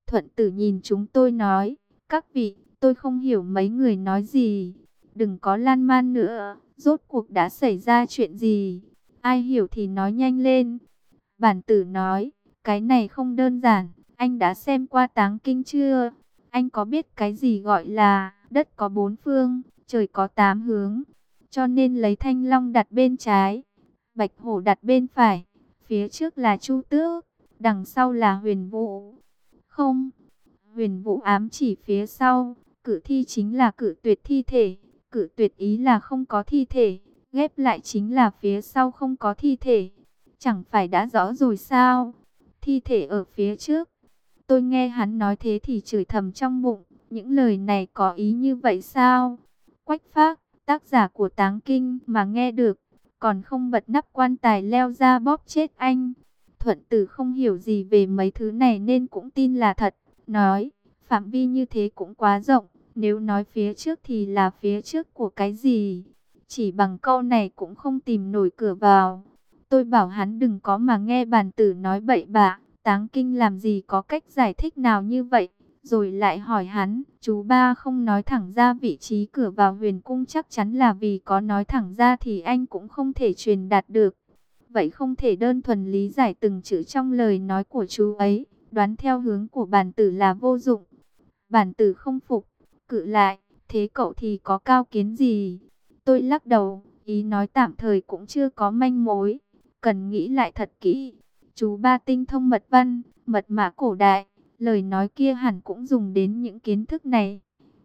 Thuận Tử nhìn chúng tôi nói, các vị, tôi không hiểu mấy người nói gì. Đừng có lan man nữa, rốt cuộc đã xảy ra chuyện gì? Ai hiểu thì nói nhanh lên. Bản Tử nói, cái này không đơn giản, anh đã xem qua Táng Kinh chưa? Anh có biết cái gì gọi là đất có bốn phương, trời có tám hướng. Cho nên lấy Thanh Long đặt bên trái, Bạch Hổ đặt bên phải, phía trước là Chu Tước, đằng sau là Huyền Vũ. Không, Huyền Vũ ám chỉ phía sau, cử thi chính là cử tuyệt thi thể, cử tuyệt ý là không có thi thể, ghép lại chính là phía sau không có thi thể. Chẳng phải đã rõ rồi sao? Thi thể ở phía trước. Tôi nghe hắn nói thế thì chửi thầm trong bụng, những lời này có ý như vậy sao? Quách Phác, tác giả của Táng Kinh mà nghe được, còn không bật nắp quan tài leo ra bóp chết anh. Thuận Tử không hiểu gì về mấy thứ này nên cũng tin là thật, nói, phạm vi như thế cũng quá rộng, nếu nói phía trước thì là phía trước của cái gì? Chỉ bằng câu này cũng không tìm nổi cửa vào. Tôi bảo hắn đừng có mà nghe Bàn Tử nói bậy bạ, Táng Kinh làm gì có cách giải thích nào như vậy. Rồi lại hỏi hắn, chú ba không nói thẳng ra vị trí cửa vào huyền cung chắc chắn là vì có nói thẳng ra thì anh cũng không thể truyền đạt được. Vậy không thể đơn thuần lý giải từng chữ trong lời nói của chú ấy, đoán theo hướng của Bàn Tử là vô dụng. Bàn Tử không phục, cự lại, thế cậu thì có cao kiến gì? Tôi lắc đầu, ý nói tạm thời cũng chưa có manh mối, cần nghĩ lại thật kỹ. Chú ba tinh thông mật văn, mật mã cổ đại, lời nói kia hẳn cũng dùng đến những kiến thức này.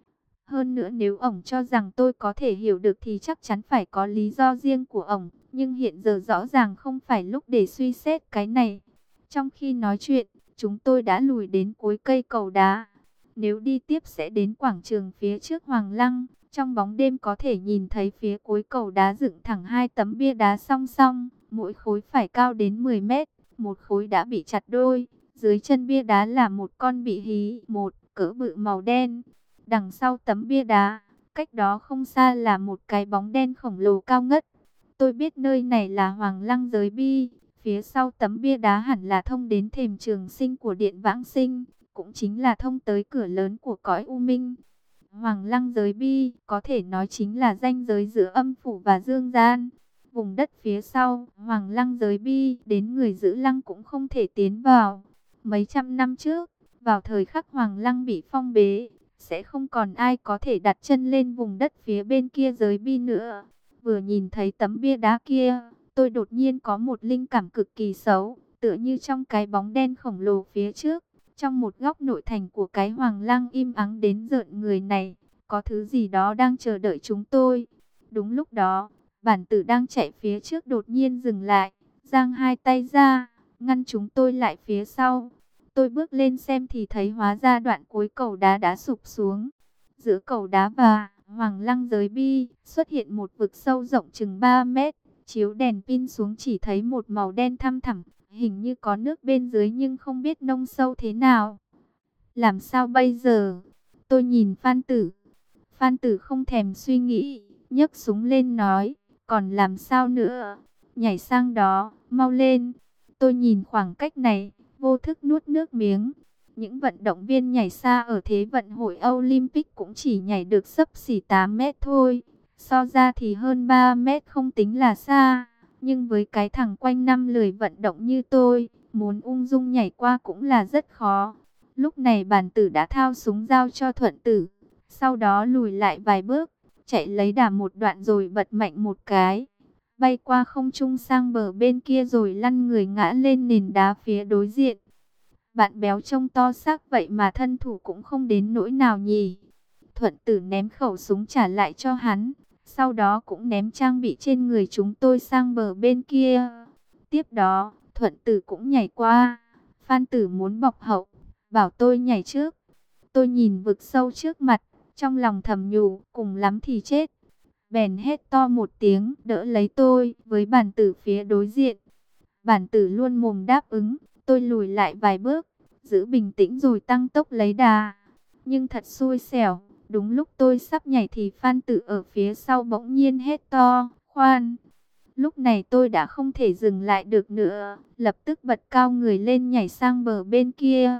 Hơn nữa nếu ổng cho rằng tôi có thể hiểu được thì chắc chắn phải có lý do riêng của ổng. Nhưng hiện giờ rõ ràng không phải lúc để suy xét cái này. Trong khi nói chuyện, chúng tôi đã lùi đến cuối cây cầu đá. Nếu đi tiếp sẽ đến quảng trường phía trước Hoàng Lăng. Trong bóng đêm có thể nhìn thấy phía cuối cầu đá dựng thẳng hai tấm bia đá song song. Mỗi khối phải cao đến 10 mét. Một khối đã bị chặt đôi. Dưới chân bia đá là một con bị hí, một cỡ bự màu đen. Đằng sau tấm bia đá, cách đó không xa là một cái bóng đen khổng lồ cao ngất. Tôi biết nơi này là Hoàng Lăng Giới Bi. Phía sau tấm bia đá hẳn là thông đến thềm trường sinh của Điện Vãng Sinh, cũng chính là thông tới cửa lớn của cõi U Minh. Hoàng Lăng Giới Bi có thể nói chính là ranh giới giữa âm phủ và dương gian. Vùng đất phía sau Hoàng Lăng Giới Bi đến người giữ lăng cũng không thể tiến vào. Mấy trăm năm trước, vào thời khắc Hoàng Lăng bị phong bế, sẽ không còn ai có thể đặt chân lên vùng đất phía bên kia giới bi nữa. Vừa nhìn thấy tấm bia đá kia, tôi đột nhiên có một linh cảm cực kỳ xấu, tựa như trong cái bóng đen khổng lồ phía trước, trong một góc nội thành của cái Hoàng Lăng im ắng đến rợn người này, có thứ gì đó đang chờ đợi chúng tôi. Đúng lúc đó, Bản Tử đang chạy phía trước đột nhiên dừng lại, giang hai tay ra, ngăn chúng tôi lại phía sau. Tôi bước lên xem thì thấy hóa ra đoạn cuối cầu đá đã sụp xuống. Giữa cầu đá và Hoàng Lăng Giới Bi xuất hiện một vực sâu rộng chừng 3 mét. Chiếu đèn pin xuống chỉ thấy một màu đen thăm thẳm, hình như có nước bên dưới nhưng không biết nông sâu thế nào. Làm sao bây giờ? Tôi nhìn Phan Tử. Phan Tử không thèm suy nghĩ, nhấc súng lên nói, còn làm sao nữa? Nhảy sang đó, mau lên. Tôi nhìn khoảng cách này, vô thức nuốt nước miếng. Những vận động viên nhảy xa ở Thế vận hội Olympic cũng chỉ nhảy được xấp xỉ 8 mét thôi. So ra thì hơn 3 mét không tính là xa. Nhưng với cái thằng quanh năm lười vận động như tôi, muốn ung dung nhảy qua cũng là rất khó. Lúc này Bản Tử đã thao súng giao cho Thuận Tử. Sau đó lùi lại vài bước, chạy lấy đà một đoạn rồi bật mạnh một cái. Bay qua không trung sang bờ bên kia rồi lăn người ngã lên nền đá phía đối diện. Bạn béo trông to xác vậy mà thân thủ cũng không đến nỗi nào nhỉ. Thuận Tử ném khẩu súng trả lại cho hắn. Sau đó cũng ném trang bị trên người chúng tôi sang bờ bên kia. Tiếp đó, Thuận Tử cũng nhảy qua. Phan Tử muốn bọc hậu, bảo tôi nhảy trước. Tôi nhìn vực sâu trước mặt, trong lòng thầm nhủ, cùng lắm thì chết. Bèn hét to một tiếng, đỡ lấy tôi, với Bản Tử phía đối diện. Bản Tử luôn mồm đáp ứng, tôi lùi lại vài bước, giữ bình tĩnh rồi tăng tốc lấy đà. Nhưng thật xui xẻo, đúng lúc tôi sắp nhảy thì Phan Tử ở phía sau bỗng nhiên hét to, khoan. Lúc này tôi đã không thể dừng lại được nữa, lập tức bật cao người lên nhảy sang bờ bên kia.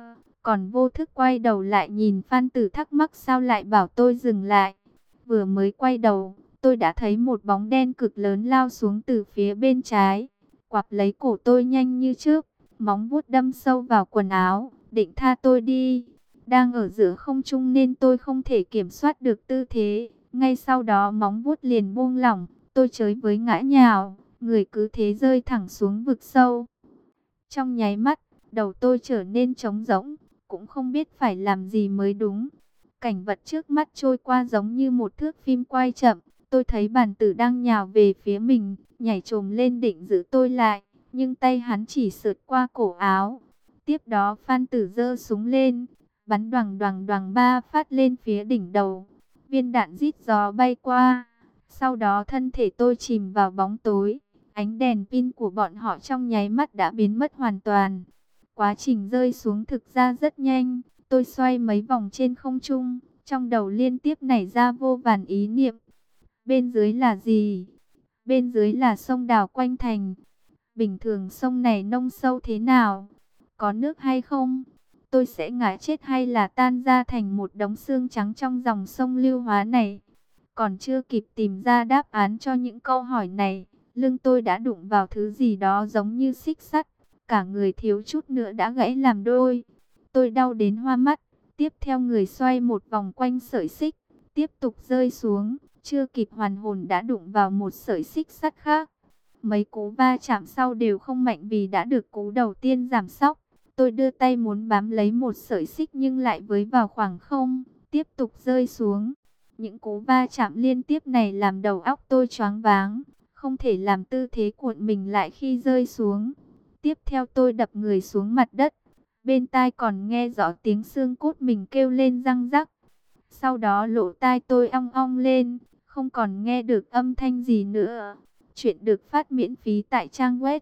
còn vô thức quay đầu lại nhìn Phan Tử thắc mắc sao lại bảo tôi dừng lại. Vừa mới quay đầu, tôi đã thấy một bóng đen cực lớn lao xuống từ phía bên trái, quặp lấy cổ tôi nhanh như chớp, móng vuốt đâm sâu vào quần áo, định tha tôi đi. Đang ở giữa không trung nên tôi không thể kiểm soát được tư thế, ngay sau đó móng vuốt liền buông lỏng, tôi chới với ngã nhào, người cứ thế rơi thẳng xuống vực sâu. Trong nháy mắt, đầu tôi trở nên trống rỗng, cũng không biết phải làm gì mới đúng. Cảnh vật trước mắt trôi qua giống như một thước phim quay chậm. Tôi thấy bản tử đang nhào về phía mình, nhảy chồm lên định giữ tôi lại, nhưng tay hắn chỉ sượt qua cổ áo. Tiếp đó Phan Tử giơ súng lên, bắn đoàng đoàng đoàng 3 phát lên phía đỉnh đầu. Viên đạn rít gió bay qua, sau đó thân thể tôi chìm vào bóng tối. Ánh đèn pin của bọn họ trong nháy mắt đã biến mất hoàn toàn. Quá trình rơi xuống thực ra rất nhanh. Tôi xoay mấy vòng trên không trung, trong đầu liên tiếp nảy ra vô vàn ý niệm. Bên dưới là gì? Bên dưới là sông đào quanh thành. Bình thường sông này nông sâu thế nào? Có nước hay không? Tôi sẽ ngã chết hay là tan ra thành một đống xương trắng trong dòng sông lưu hóa này? Còn chưa kịp tìm ra đáp án cho những câu hỏi này, lưng tôi đã đụng vào thứ gì đó giống như xích sắt. Cả người thiếu chút nữa đã gãy làm đôi. Tôi đau đến hoa mắt. Tiếp theo người xoay một vòng quanh sợi xích, tiếp tục rơi xuống. Chưa kịp hoàn hồn đã đụng vào một sợi xích sắt khác. Mấy cú va chạm sau đều không mạnh vì đã được cú đầu tiên giảm sóc. Tôi đưa tay muốn bám lấy một sợi xích nhưng lại với vào khoảng không, tiếp tục rơi xuống. Những cú va chạm liên tiếp này làm đầu óc tôi choáng váng, không thể làm tư thế cuộn mình lại khi rơi xuống. Tiếp theo tôi đập người xuống mặt đất, bên tai còn nghe rõ tiếng xương cốt mình kêu lên răng rắc. Sau đó lỗ tai tôi ong ong lên, không còn nghe được âm thanh gì nữa. Chuyện được phát miễn phí tại trang web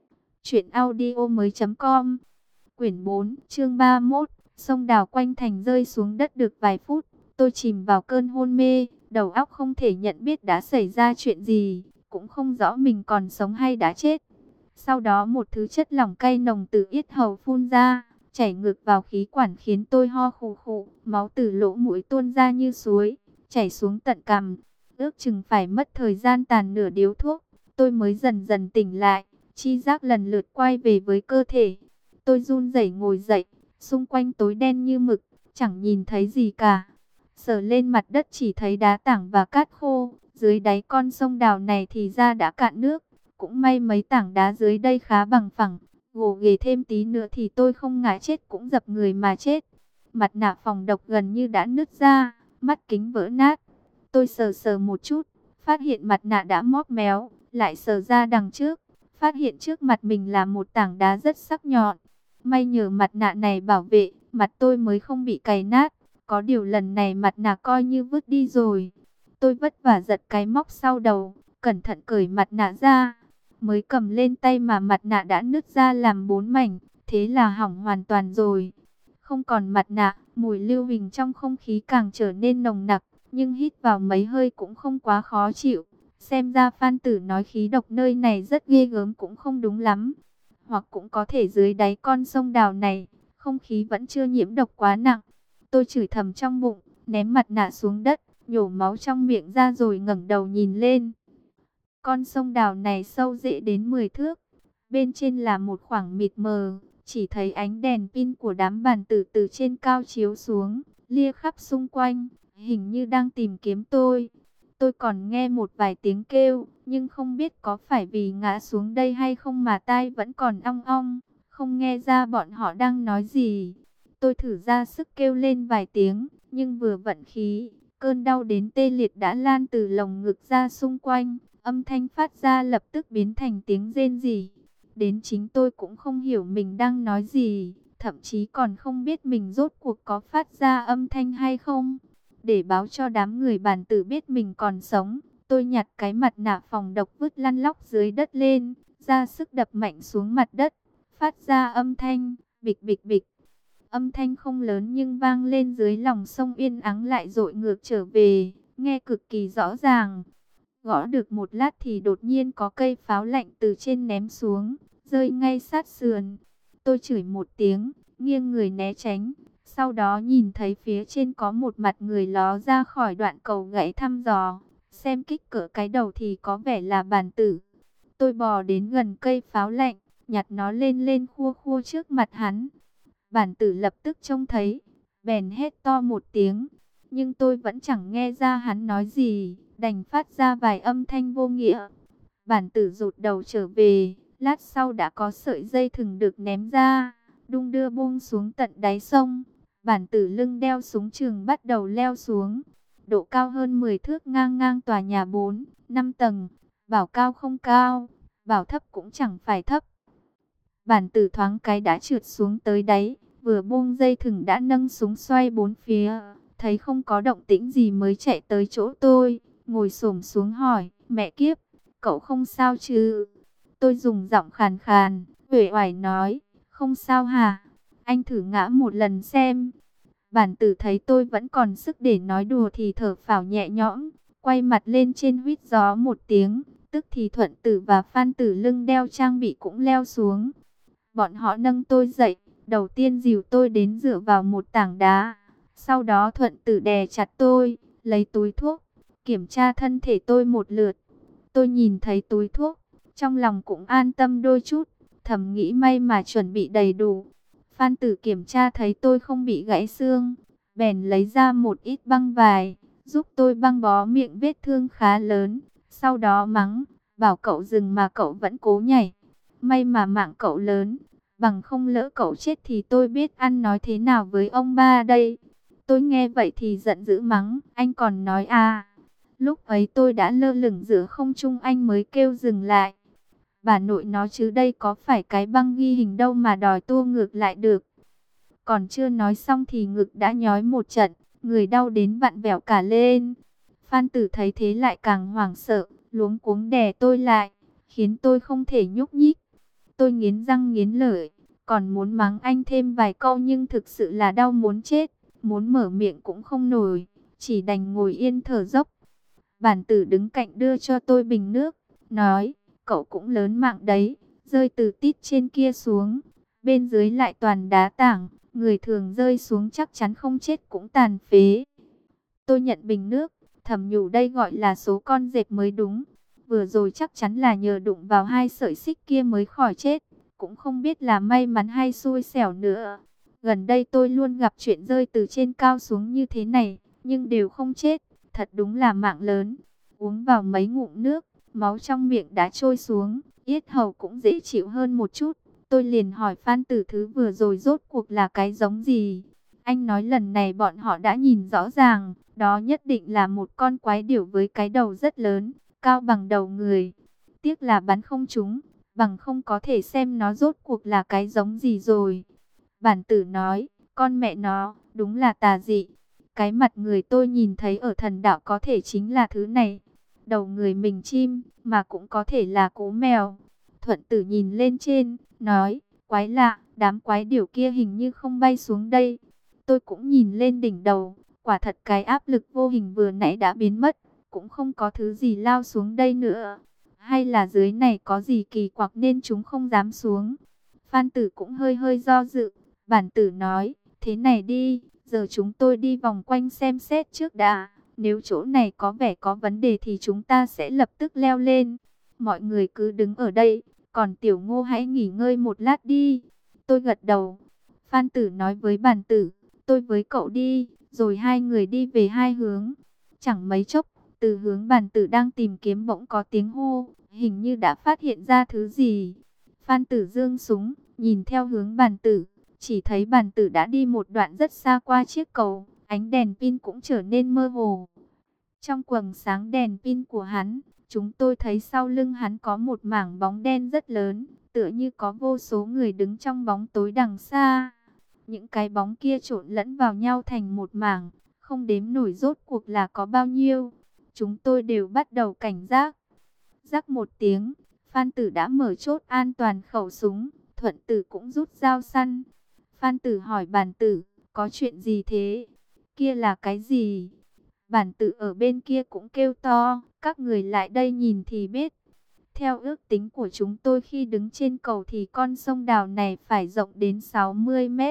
truyệnaudiomoi.com. Quyển 4, chương 31, sông đào quanh thành rơi xuống đất được vài phút, tôi chìm vào cơn hôn mê, đầu óc không thể nhận biết đã xảy ra chuyện gì, cũng không rõ mình còn sống hay đã chết. Sau đó một thứ chất lỏng cay nồng từ yết hầu phun ra, chảy ngược vào khí quản khiến tôi ho khù khụ, máu từ lỗ mũi tuôn ra như suối, chảy xuống tận cằm. Ước chừng phải mất thời gian tàn nửa điếu thuốc, tôi mới dần dần tỉnh lại, chi giác lần lượt quay về với cơ thể. Tôi run rẩy ngồi dậy, xung quanh tối đen như mực, chẳng nhìn thấy gì cả. Sờ lên mặt đất chỉ thấy đá tảng và cát khô, dưới đáy con sông đào này thì ra đã cạn nước. Cũng may mấy tảng đá dưới đây khá bằng phẳng, gồ ghề thêm tí nữa thì tôi không ngã chết cũng dập người mà chết. Mặt nạ phòng độc gần như đã nứt ra, mắt kính vỡ nát. Tôi sờ sờ một chút, phát hiện mặt nạ đã móp méo, lại sờ ra đằng trước, phát hiện trước mặt mình là một tảng đá rất sắc nhọn. May nhờ mặt nạ này bảo vệ, mặt tôi mới không bị cày nát. Có điều lần này mặt nạ coi như vứt đi rồi. Tôi vất vả giật cái móc sau đầu, cẩn thận cởi mặt nạ ra. Mới cầm lên tay mà mặt nạ đã nứt ra làm 4 mảnh, thế là hỏng hoàn toàn rồi. Không còn mặt nạ, mùi lưu huỳnh trong không khí càng trở nên nồng nặc, nhưng hít vào mấy hơi cũng không quá khó chịu. Xem ra Phan Tử nói khí độc nơi này rất ghê gớm cũng không đúng lắm. Hoặc cũng có thể dưới đáy con sông đào này, không khí vẫn chưa nhiễm độc quá nặng. Tôi chửi thầm trong bụng, ném mặt nạ xuống đất, nhổ máu trong miệng ra rồi ngẩng đầu nhìn lên. Con sông đào này sâu dễ đến 10 thước. Bên trên là một khoảng mịt mờ, chỉ thấy ánh đèn pin của đám bàn tử từ trên cao chiếu xuống, lia khắp xung quanh, hình như đang tìm kiếm tôi. Tôi còn nghe một vài tiếng kêu, nhưng không biết có phải vì ngã xuống đây hay không mà tai vẫn còn ong ong, không nghe ra bọn họ đang nói gì. Tôi thử ra sức kêu lên vài tiếng, nhưng vừa vận khí, cơn đau đến tê liệt đã lan từ lồng ngực ra xung quanh, âm thanh phát ra lập tức biến thành tiếng rên rỉ. Đến chính tôi cũng không hiểu mình đang nói gì, thậm chí còn không biết mình rốt cuộc có phát ra âm thanh hay không. Để báo cho đám người bàn tử biết mình còn sống, tôi nhặt cái mặt nạ phòng độc vứt lăn lóc dưới đất lên, ra sức đập mạnh xuống mặt đất, phát ra âm thanh bịch bịch bịch. Âm thanh không lớn nhưng vang lên dưới lòng sông yên ắng lại dội ngược trở về, nghe cực kỳ rõ ràng. Gõ được một lát thì đột nhiên có cây pháo lạnh từ trên ném xuống, rơi ngay sát sườn. Tôi chửi một tiếng, nghiêng người né tránh. Sau đó nhìn thấy phía trên có một mặt người ló ra khỏi đoạn cầu gãy thăm dò. Xem kích cỡ cái đầu thì có vẻ là bản tử. Tôi bò đến gần cây pháo lạnh, nhặt nó lên lên khua khua trước mặt hắn. Bản tử lập tức trông thấy, bèn hét to một tiếng. Nhưng tôi vẫn chẳng nghe ra hắn nói gì, đành phát ra vài âm thanh vô nghĩa. Bản tử rụt đầu trở về, lát sau đã có sợi dây thừng được ném ra, đung đưa buông xuống tận đáy sông. Bản tử lưng đeo súng trường bắt đầu leo xuống. Độ cao hơn 10 thước, ngang ngang tòa nhà 4, 5 tầng. Bảo cao không cao, bảo thấp cũng chẳng phải thấp. Bản tử thoáng cái đã trượt xuống tới đáy, vừa buông dây thừng đã nâng súng xoay bốn phía. Thấy không có động tĩnh gì mới chạy tới chỗ tôi, ngồi xổm xuống hỏi, mẹ kiếp, cậu không sao chứ? Tôi dùng giọng khàn khàn, uể oải nói, không sao hả? Anh thử ngã một lần xem. Bản tử thấy tôi vẫn còn sức để nói đùa thì thở phào nhẹ nhõm, quay mặt lên trên huýt gió một tiếng, tức thì Thuận Tử và Phan Tử lưng đeo trang bị cũng leo xuống. Bọn họ nâng tôi dậy, đầu tiên dìu tôi đến dựa vào một tảng đá. Sau đó Thuận Tử đè chặt tôi, lấy túi thuốc, kiểm tra thân thể tôi một lượt. Tôi nhìn thấy túi thuốc, trong lòng cũng an tâm đôi chút, thầm nghĩ may mà chuẩn bị đầy đủ. Phan Tử kiểm tra thấy tôi không bị gãy xương, bèn lấy ra một ít băng vải, giúp tôi băng bó miệng vết thương khá lớn. Sau đó mắng, bảo cậu dừng mà cậu vẫn cố nhảy. May mà mạng cậu lớn, bằng không lỡ cậu chết thì tôi biết ăn nói thế nào với ông ba đây. Tôi nghe vậy thì giận dữ mắng, anh còn nói à. Lúc ấy tôi đã lơ lửng giữa không trung, anh mới kêu dừng lại. Bà nội nó chứ đây có phải cái băng ghi hình đâu mà đòi tua ngược lại được. Còn chưa nói xong thì ngực đã nhói một trận, người đau đến vặn vẹo cả lên. Phan Tử thấy thế lại càng hoảng sợ, luống cuống đè tôi lại, khiến tôi không thể nhúc nhích. Tôi nghiến răng nghiến lợi, còn muốn mắng anh thêm vài câu nhưng thực sự là đau muốn chết, muốn mở miệng cũng không nổi, chỉ đành ngồi yên thở dốc. Bản Tử đứng cạnh đưa cho tôi bình nước, nói, cậu cũng lớn mạng đấy, rơi từ tít trên kia xuống, bên dưới lại toàn đá tảng, người thường rơi xuống chắc chắn không chết cũng tàn phế. Tôi nhận bình nước, thầm nhủ đây gọi là số con dẹp mới đúng. Vừa rồi chắc chắn là nhờ đụng vào hai sợi xích kia mới khỏi chết, cũng không biết là may mắn hay xui xẻo nữa. Gần đây tôi luôn gặp chuyện rơi từ trên cao xuống như thế này, nhưng đều không chết, thật đúng là mạng lớn. Uống vào mấy ngụm nước, máu trong miệng đã trôi xuống, yết hầu cũng dễ chịu hơn một chút. Tôi liền hỏi Phan Tử thứ vừa rồi rốt cuộc là cái giống gì? Anh nói lần này bọn họ đã nhìn rõ ràng, đó nhất định là một con quái điểu với cái đầu rất lớn, cao bằng đầu người. Tiếc là bắn không trúng, bằng không có thể xem nó rốt cuộc là cái giống gì rồi. Bản Tử nói, con mẹ nó, đúng là tà dị. Cái mặt người tôi nhìn thấy ở thần đạo có thể chính là thứ này. Đầu người mình chim, mà cũng có thể là cú mèo. Thuận Tử nhìn lên trên, nói, quái lạ, đám quái điểu kia hình như không bay xuống đây. Tôi cũng nhìn lên đỉnh đầu, quả thật cái áp lực vô hình vừa nãy đã biến mất, cũng không có thứ gì lao xuống đây nữa. Hay là dưới này có gì kỳ quặc nên chúng không dám xuống. Phan Tử cũng hơi hơi do dự, Bản Tử nói, thế này đi, giờ chúng tôi đi vòng quanh xem xét trước đã. Nếu chỗ này có vẻ có vấn đề thì chúng ta sẽ lập tức leo lên. Mọi người cứ đứng ở đây, còn Tiểu Ngô hãy nghỉ ngơi một lát đi. Tôi gật đầu. Phan Tử nói với Bản Tử, tôi với cậu đi, rồi hai người đi về hai hướng. Chẳng mấy chốc, từ hướng Bản Tử đang tìm kiếm bỗng có tiếng hô, hình như đã phát hiện ra thứ gì. Phan Tử giương súng, nhìn theo hướng Bản Tử, chỉ thấy Bản Tử đã đi một đoạn rất xa qua chiếc cầu, ánh đèn pin cũng trở nên mơ hồ. Trong quầng sáng đèn pin của hắn, chúng tôi thấy sau lưng hắn có một mảng bóng đen rất lớn, tựa như có vô số người đứng trong bóng tối đằng xa. Những cái bóng kia trộn lẫn vào nhau thành một mảng, không đếm nổi rốt cuộc là có bao nhiêu. Chúng tôi đều bắt đầu cảnh giác. Rắc một tiếng, Phan Tử đã mở chốt an toàn khẩu súng, Thuận Tử cũng rút dao săn. Phan Tử hỏi Bản Tử, có chuyện gì thế? Kia là cái gì? Bản Tử ở bên kia cũng kêu to, các người lại đây nhìn thì biết. Theo ước tính của chúng tôi khi đứng trên cầu thì con sông Đào này phải rộng đến 60 mét.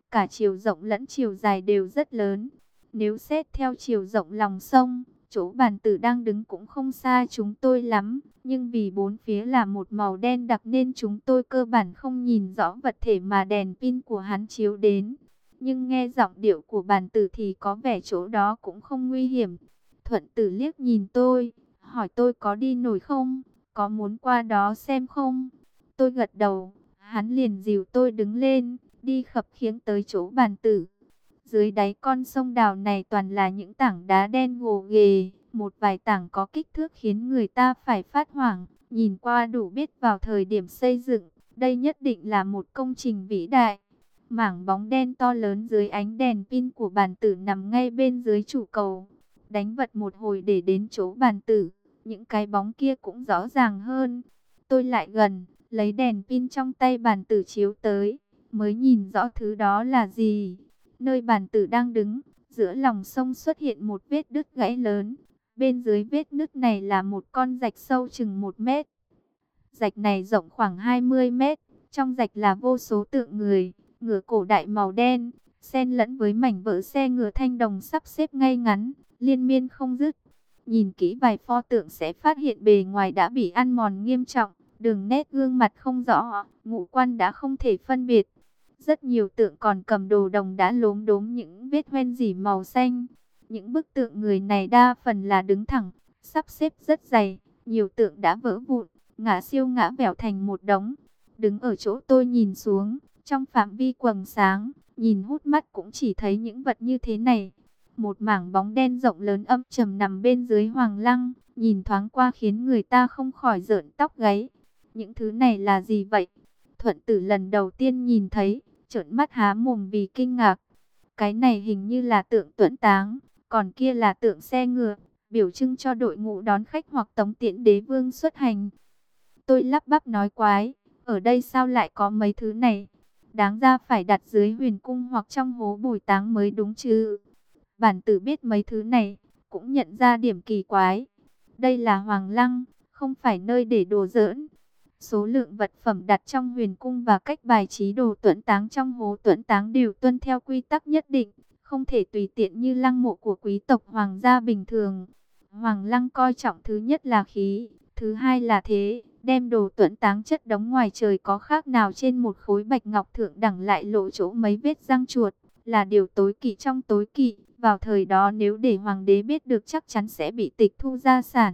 cả chiều rộng lẫn chiều dài đều rất lớn. Nếu xét theo chiều rộng lòng sông, chỗ bàn tử đang đứng cũng không xa chúng tôi lắm, nhưng vì bốn phía là một màu đen đặc nên chúng tôi cơ bản không nhìn rõ vật thể mà đèn pin của hắn chiếu đến. Nhưng nghe giọng điệu của bàn tử thì có vẻ chỗ đó cũng không nguy hiểm. Thuận tử liếc nhìn tôi, hỏi tôi có đi nổi không, có muốn qua đó xem không? Tôi gật đầu, hắn liền dìu tôi đứng lên, đi khập khiễng tới chỗ bàn tử. Dưới đáy con sông Đào này toàn là những tảng đá đen gồ ghề, một vài tảng có kích thước khiến người ta phải phát hoảng, nhìn qua đủ biết vào thời điểm xây dựng, đây nhất định là một công trình vĩ đại. Mảng bóng đen to lớn dưới ánh đèn pin của bàn tử nằm ngay bên dưới trụ cầu. Đánh vật một hồi để đến chỗ bàn tử, những cái bóng kia cũng rõ ràng hơn. Tôi lại gần, lấy đèn pin trong tay bàn tử chiếu tới, mới nhìn rõ thứ đó là gì. Nơi bàn tử đang đứng, giữa lòng sông xuất hiện một vết đứt gãy lớn. Bên dưới vết nứt này là một con rạch sâu chừng 1 mét. Rạch này rộng khoảng 20 mét. Trong rạch là vô số tượng người, ngựa cổ đại màu đen, xen lẫn với mảnh vỡ xe ngựa thanh đồng sắp xếp ngay ngắn, liên miên không dứt. Nhìn kỹ vài pho tượng sẽ phát hiện bề ngoài đã bị ăn mòn nghiêm trọng, đường nét gương mặt không rõ, ngũ quan đã không thể phân biệt. Rất nhiều tượng còn cầm đồ đồng đã lốm đốm những vết hoen rỉ màu xanh. Những bức tượng người này đa phần là đứng thẳng, sắp xếp rất dày, nhiều tượng đã vỡ vụn, ngã siêu ngã vẻo thành một đống. Đứng ở chỗ tôi nhìn xuống, trong phạm vi quầng sáng, nhìn hút mắt cũng chỉ thấy những vật như thế này. Một mảng bóng đen rộng lớn âm trầm nằm bên dưới hoàng lăng, nhìn thoáng qua khiến người ta không khỏi rợn tóc gáy. Những thứ này là gì vậy? Thuận tử lần đầu tiên nhìn thấy, trợn mắt há mồm vì kinh ngạc. Cái này hình như là tượng Tuẫn Táng, còn kia là tượng xe ngựa, biểu trưng cho đội ngũ đón khách hoặc tống tiễn đế vương xuất hành. Tôi lắp bắp nói quái, ở đây sao lại có mấy thứ này? Đáng ra phải đặt dưới huyền cung hoặc trong hố bồi táng mới đúng chứ. Bản tử biết mấy thứ này, cũng nhận ra điểm kỳ quái. Đây là hoàng lăng, không phải nơi để đùa giỡn. Số lượng vật phẩm đặt trong huyền cung và cách bài trí đồ tuẫn táng trong hố tuẫn táng đều tuân theo quy tắc nhất định, không thể tùy tiện như lăng mộ của quý tộc hoàng gia bình thường. Hoàng lăng coi trọng thứ nhất là khí, thứ hai là thế, đem đồ tuẫn táng chất đống ngoài trời có khác nào trên một khối bạch ngọc thượng đẳng lại lộ chỗ mấy vết răng chuột, là điều tối kỵ trong tối kỵ. Vào thời đó nếu để hoàng đế biết được chắc chắn sẽ bị tịch thu gia sản.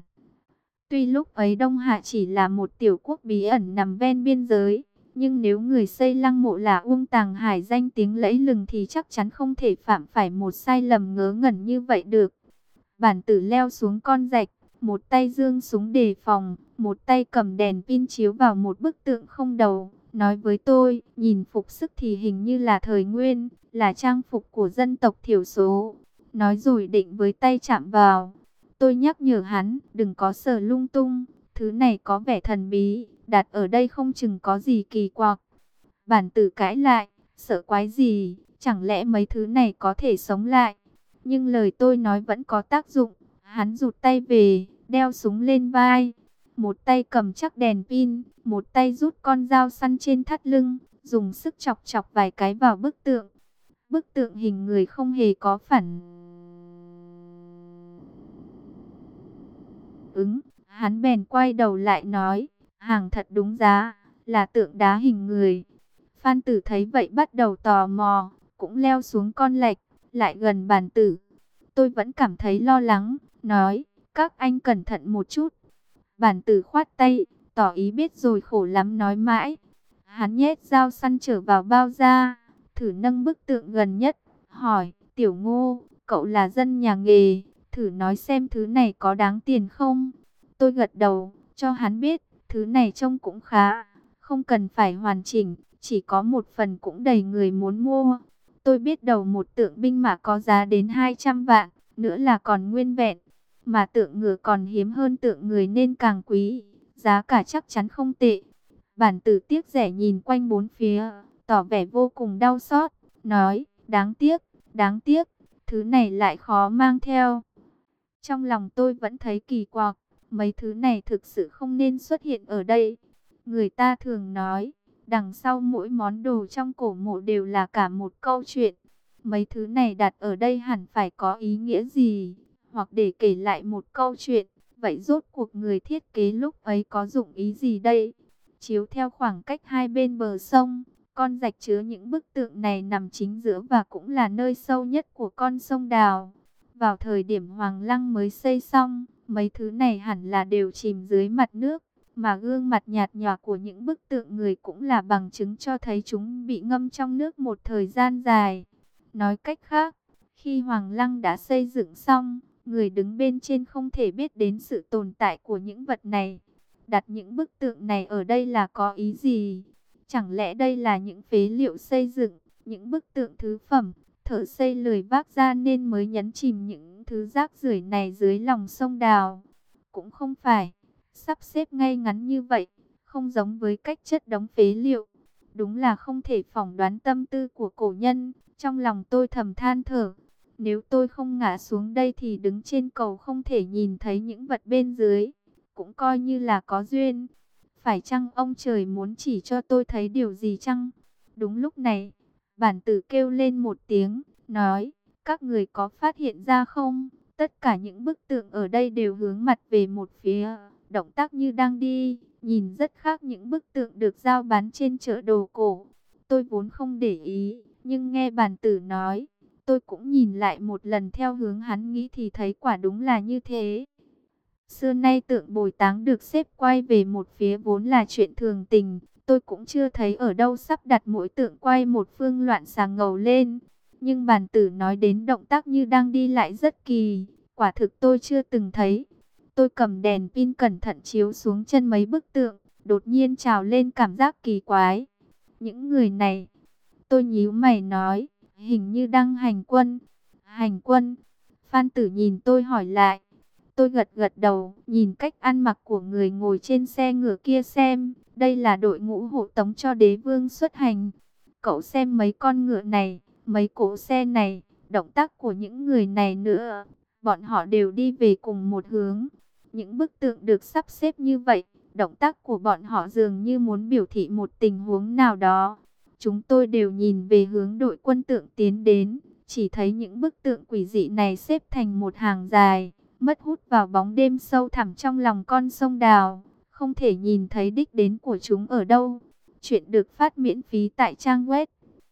Tuy lúc ấy Đông Hạ chỉ là một tiểu quốc bí ẩn nằm ven biên giới, nhưng nếu người xây lăng mộ là Uông Tàng Hải danh tiếng lẫy lừng thì chắc chắn không thể phạm phải một sai lầm ngớ ngẩn như vậy được. Bản tử leo xuống con rạch, một tay giương súng đề phòng, một tay cầm đèn pin chiếu vào một bức tượng không đầu, nói với tôi, nhìn phục sức thì hình như là thời Nguyên, là trang phục của dân tộc thiểu số. Nói rồi định với tay chạm vào. Tôi nhắc nhở hắn, đừng có sờ lung tung, thứ này có vẻ thần bí, đặt ở đây không chừng có gì kỳ quặc. Bản tử cãi lại, sợ quái gì, chẳng lẽ mấy thứ này có thể sống lại. Nhưng lời tôi nói vẫn có tác dụng, hắn rụt tay về, đeo súng lên vai. Một tay cầm chắc đèn pin, một tay rút con dao săn trên thắt lưng, dùng sức chọc chọc vài cái vào bức tượng. Bức tượng hình người không hề có phản ứng, hắn bèn quay đầu lại nói, hàng thật đúng giá, là tượng đá hình người. Phan Tử thấy vậy bắt đầu tò mò, cũng leo xuống con lạch, lại gần bản tử. Tôi vẫn cảm thấy lo lắng, nói, các anh cẩn thận một chút. Bản tử khoát tay, tỏ ý biết rồi khổ lắm nói mãi. Hắn nhét dao săn trở vào bao da, thử nâng bức tượng gần nhất, hỏi, Tiểu Ngô, cậu là dân nhà nghề, thử nói xem thứ này có đáng tiền không? Tôi gật đầu, cho hắn biết, thứ này trông cũng khá, không cần phải hoàn chỉnh, chỉ có một phần cũng đầy người muốn mua. Tôi biết đầu một tượng binh mã có giá đến 200 vạn, nữa là còn nguyên vẹn, mà tượng ngựa còn hiếm hơn tượng người nên càng quý, giá cả chắc chắn không tệ. Bản tử tiếc rẻ nhìn quanh bốn phía, tỏ vẻ vô cùng đau xót, nói, đáng tiếc, thứ này lại khó mang theo. Trong lòng tôi vẫn thấy kỳ quặc, mấy thứ này thực sự không nên xuất hiện ở đây. Người ta thường nói, Đằng sau mỗi món đồ trong cổ mộ đều là cả một câu chuyện. Mấy thứ này đặt ở đây hẳn phải có ý nghĩa gì, hoặc để kể lại một câu chuyện. Vậy rốt cuộc người thiết kế lúc ấy có dụng ý gì đây? Chiếu theo khoảng cách hai bên bờ sông, con rạch chứa những bức tượng này nằm chính giữa và cũng là nơi sâu nhất của con sông Đào. Vào thời điểm Hoàng Lăng mới xây xong, mấy thứ này hẳn là đều chìm dưới mặt nước, mà gương mặt nhạt nhòa của những bức tượng người cũng là bằng chứng cho thấy chúng bị ngâm trong nước một thời gian dài. Nói cách khác, khi Hoàng Lăng đã xây dựng xong, người đứng bên trên không thể biết đến sự tồn tại của những vật này. Đặt những bức tượng này ở đây là có ý gì? Chẳng lẽ đây là những phế liệu xây dựng, những bức tượng thứ phẩm, thợ xây lười vác ra nên mới nhấn chìm những thứ rác rưởi này dưới lòng sông Đào? Cũng không phải, sắp xếp ngay ngắn như vậy, không giống với cách chất đống phế liệu. Đúng là không thể phỏng đoán tâm tư của cổ nhân. Trong lòng tôi thầm than thở, nếu tôi không ngã xuống đây thì đứng trên cầu không thể nhìn thấy những vật bên dưới, cũng coi như là có duyên. Phải chăng ông trời muốn chỉ cho tôi thấy điều gì chăng? Đúng lúc này, bản tử kêu lên một tiếng, nói, các người có phát hiện ra không? Tất cả những bức tượng ở đây đều hướng mặt về một phía, động tác như đang đi, nhìn rất khác những bức tượng được giao bán trên chợ đồ cổ. Tôi vốn không để ý, nhưng nghe bản tử nói, tôi cũng nhìn lại một lần theo hướng hắn nghĩ thì thấy quả đúng là như thế. Xưa nay tượng bồi táng được xếp quay về một phía vốn là chuyện thường tình. Tôi cũng chưa thấy ở đâu sắp đặt mỗi tượng quay một phương loạn xà ngầu lên. Nhưng bản tử nói đến động tác như đang đi lại rất kỳ. Quả thực tôi chưa từng thấy. Tôi cầm đèn pin cẩn thận chiếu xuống chân mấy bức tượng. Đột nhiên trào lên cảm giác kỳ quái. Những người này, tôi nhíu mày nói, hình như đang hành quân. Hành quân? Phan Tử nhìn tôi hỏi lại. Tôi gật gật đầu, nhìn cách ăn mặc của người ngồi trên xe ngựa kia xem, đây là đội ngũ hộ tống cho đế vương xuất hành. Cậu xem mấy con ngựa này, mấy cỗ xe này, động tác của những người này nữa, bọn họ đều đi về cùng một hướng. Những bức tượng được sắp xếp như vậy, động tác của bọn họ dường như muốn biểu thị một tình huống nào đó. Chúng tôi đều nhìn về hướng đội quân tượng tiến đến, chỉ thấy những bức tượng quỷ dị này xếp thành một hàng dài, mất hút vào bóng đêm sâu thẳm trong lòng con sông Đào, không thể nhìn thấy đích đến của chúng ở đâu. Chuyện được phát miễn phí tại trang web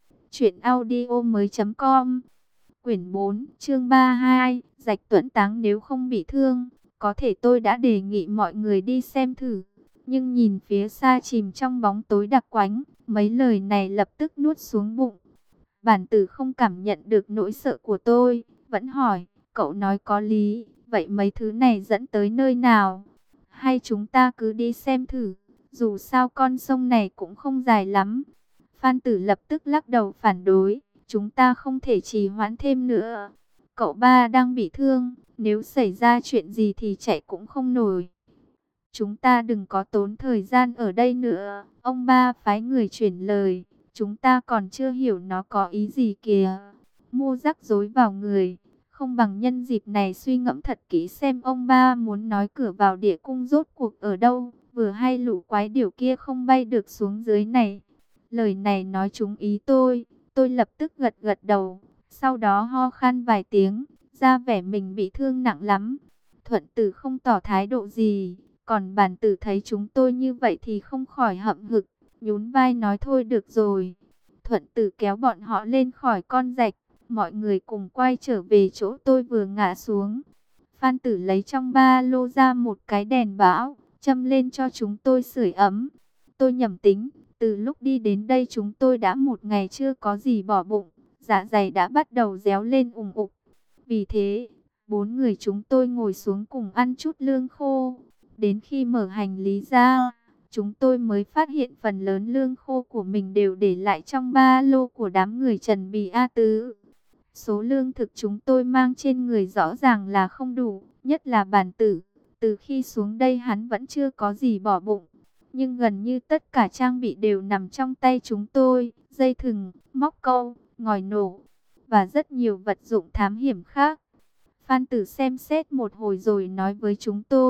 truyệnaudiomoi.com. Quyển 4, chương 32, Rạch Tuẫn Táng nếu không bị thương, có thể tôi đã đề nghị mọi người đi xem thử, nhưng nhìn phía xa chìm trong bóng tối đặc quánh, mấy lời này lập tức nuốt xuống bụng. Bản tử không cảm nhận được nỗi sợ của tôi, vẫn hỏi, cậu nói có lý, vậy mấy thứ này dẫn tới nơi nào? Hay chúng ta cứ đi xem thử, dù sao con sông này cũng không dài lắm. Phan Tử lập tức lắc đầu phản đối, chúng ta không thể trì hoãn thêm nữa. Cậu ba đang bị thương, nếu xảy ra chuyện gì thì chạy cũng không nổi. Chúng ta đừng có tốn thời gian ở đây nữa. Ông ba phái người chuyển lời, chúng ta còn chưa hiểu nó có ý gì kìa. Mua rắc rối vào người, không bằng nhân dịp này suy ngẫm thật kỹ xem ông ba muốn nói cửa vào địa cung rốt cuộc ở đâu. Vừa hay lũ quái điểu kia không bay được xuống dưới này. Lời này nói trúng ý tôi lập tức gật gật đầu, sau đó ho khan vài tiếng, ra vẻ mình bị thương nặng lắm. Thuận Tử không tỏ thái độ gì, còn Bản Tử thấy chúng tôi như vậy thì không khỏi hậm hực, nhún vai nói thôi được rồi. Thuận Tử kéo bọn họ lên khỏi con rạch, mọi người cùng quay trở về chỗ tôi vừa ngã xuống. Phan Tử lấy trong ba lô ra một cái đèn bão, châm lên cho chúng tôi sưởi ấm. Tôi nhẩm tính, từ lúc đi đến đây chúng tôi đã một ngày chưa có gì bỏ bụng, dạ dày đã bắt đầu réo lên ùng ục. Vì thế, 4 người chúng tôi ngồi xuống cùng ăn chút lương khô. Đến khi mở hành lý ra, chúng tôi mới phát hiện phần lớn lương khô của mình đều để lại trong ba lô của đám người Trần Bì A Tứ. Số lương thực chúng tôi mang trên người rõ ràng là không đủ, nhất là Bản Tử. Từ khi xuống đây hắn vẫn chưa có gì bỏ bụng. Nhưng gần như tất cả trang bị đều nằm trong tay chúng tôi, dây thừng, móc câu, ngòi nổ và rất nhiều vật dụng thám hiểm khác. Phan Tử xem xét một hồi rồi nói với chúng tôi,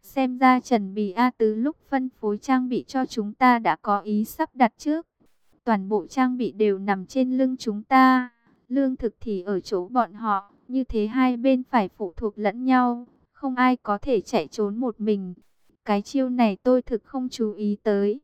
Xem ra Trần Bì A Tứ lúc phân phối trang bị cho chúng ta đã có ý sắp đặt trước. Toàn bộ trang bị đều nằm trên lưng chúng ta. Lương thực thì ở chỗ bọn họ. Như thế hai bên phải phụ thuộc lẫn nhau. Không ai có thể chạy trốn một mình. Cái chiêu này tôi thực không chú ý tới.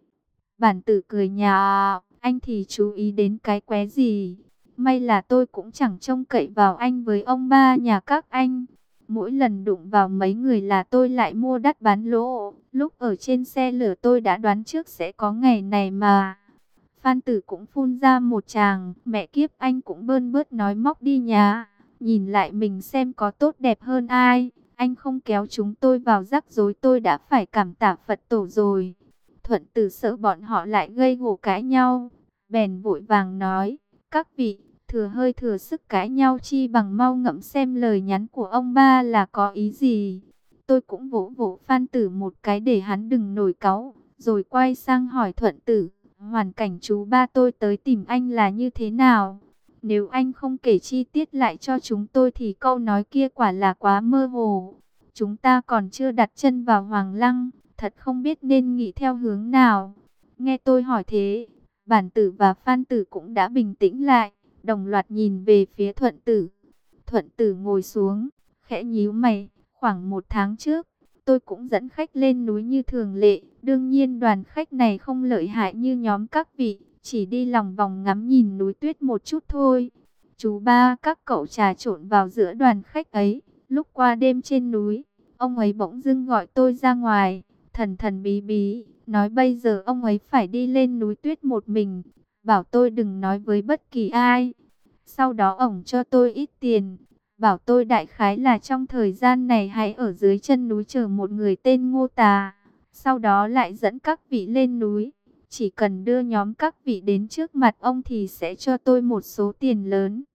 Bản tử cười nhạo, anh thì chú ý đến cái qué gì. May là tôi cũng chẳng trông cậy vào anh với ông ba nhà các anh. Mỗi lần đụng vào mấy người là tôi lại mua đắt bán lỗ. Lúc ở trên xe lửa tôi đã đoán trước sẽ có ngày này mà. Phan Tử cũng phun ra một tràng, mẹ kiếp anh cũng bơn bớt nói móc đi nhà. Nhìn lại mình xem có tốt đẹp hơn ai. Anh không kéo chúng tôi vào rắc rối tôi đã phải cảm tạ Phật tổ rồi. Thuận Tử sợ bọn họ lại gây gổ cãi nhau. Bèn vội vàng nói, các vị, thừa hơi thừa sức cãi nhau chi bằng mau ngẫm xem lời nhắn của ông ba là có ý gì. Tôi cũng vỗ vỗ Phan Tử một cái để hắn đừng nổi cáu, rồi quay sang hỏi Thuận Tử, hoàn cảnh chú ba tôi tới tìm anh là như thế nào? Nếu anh không kể chi tiết lại cho chúng tôi thì câu nói kia quả là quá mơ hồ. Chúng ta còn chưa đặt chân vào Hoàng Lăng, thật không biết nên nghĩ theo hướng nào. Nghe tôi hỏi thế, Bản Tử và Phan Tử cũng đã bình tĩnh lại, đồng loạt nhìn về phía Thuận Tử. Thuận Tử ngồi xuống, khẽ nhíu mày, khoảng 1 tháng trước, tôi cũng dẫn khách lên núi như thường lệ. Đương nhiên đoàn khách này không lợi hại như nhóm các vị, chỉ đi lòng vòng ngắm nhìn núi tuyết một chút thôi. Chú ba các cậu trà trộn vào giữa đoàn khách ấy. Lúc qua đêm trên núi, ông ấy bỗng dưng gọi tôi ra ngoài, thần thần bí bí, nói bây giờ ông ấy phải đi lên núi tuyết một mình, bảo tôi đừng nói với bất kỳ ai. Sau đó ổng cho tôi ít tiền, bảo tôi đại khái là trong thời gian này hãy ở dưới chân núi chờ một người tên Ngô Tà. Sau đó lại dẫn các vị lên núi. Chỉ cần đưa nhóm các vị đến trước mặt ông thì sẽ cho tôi một số tiền lớn.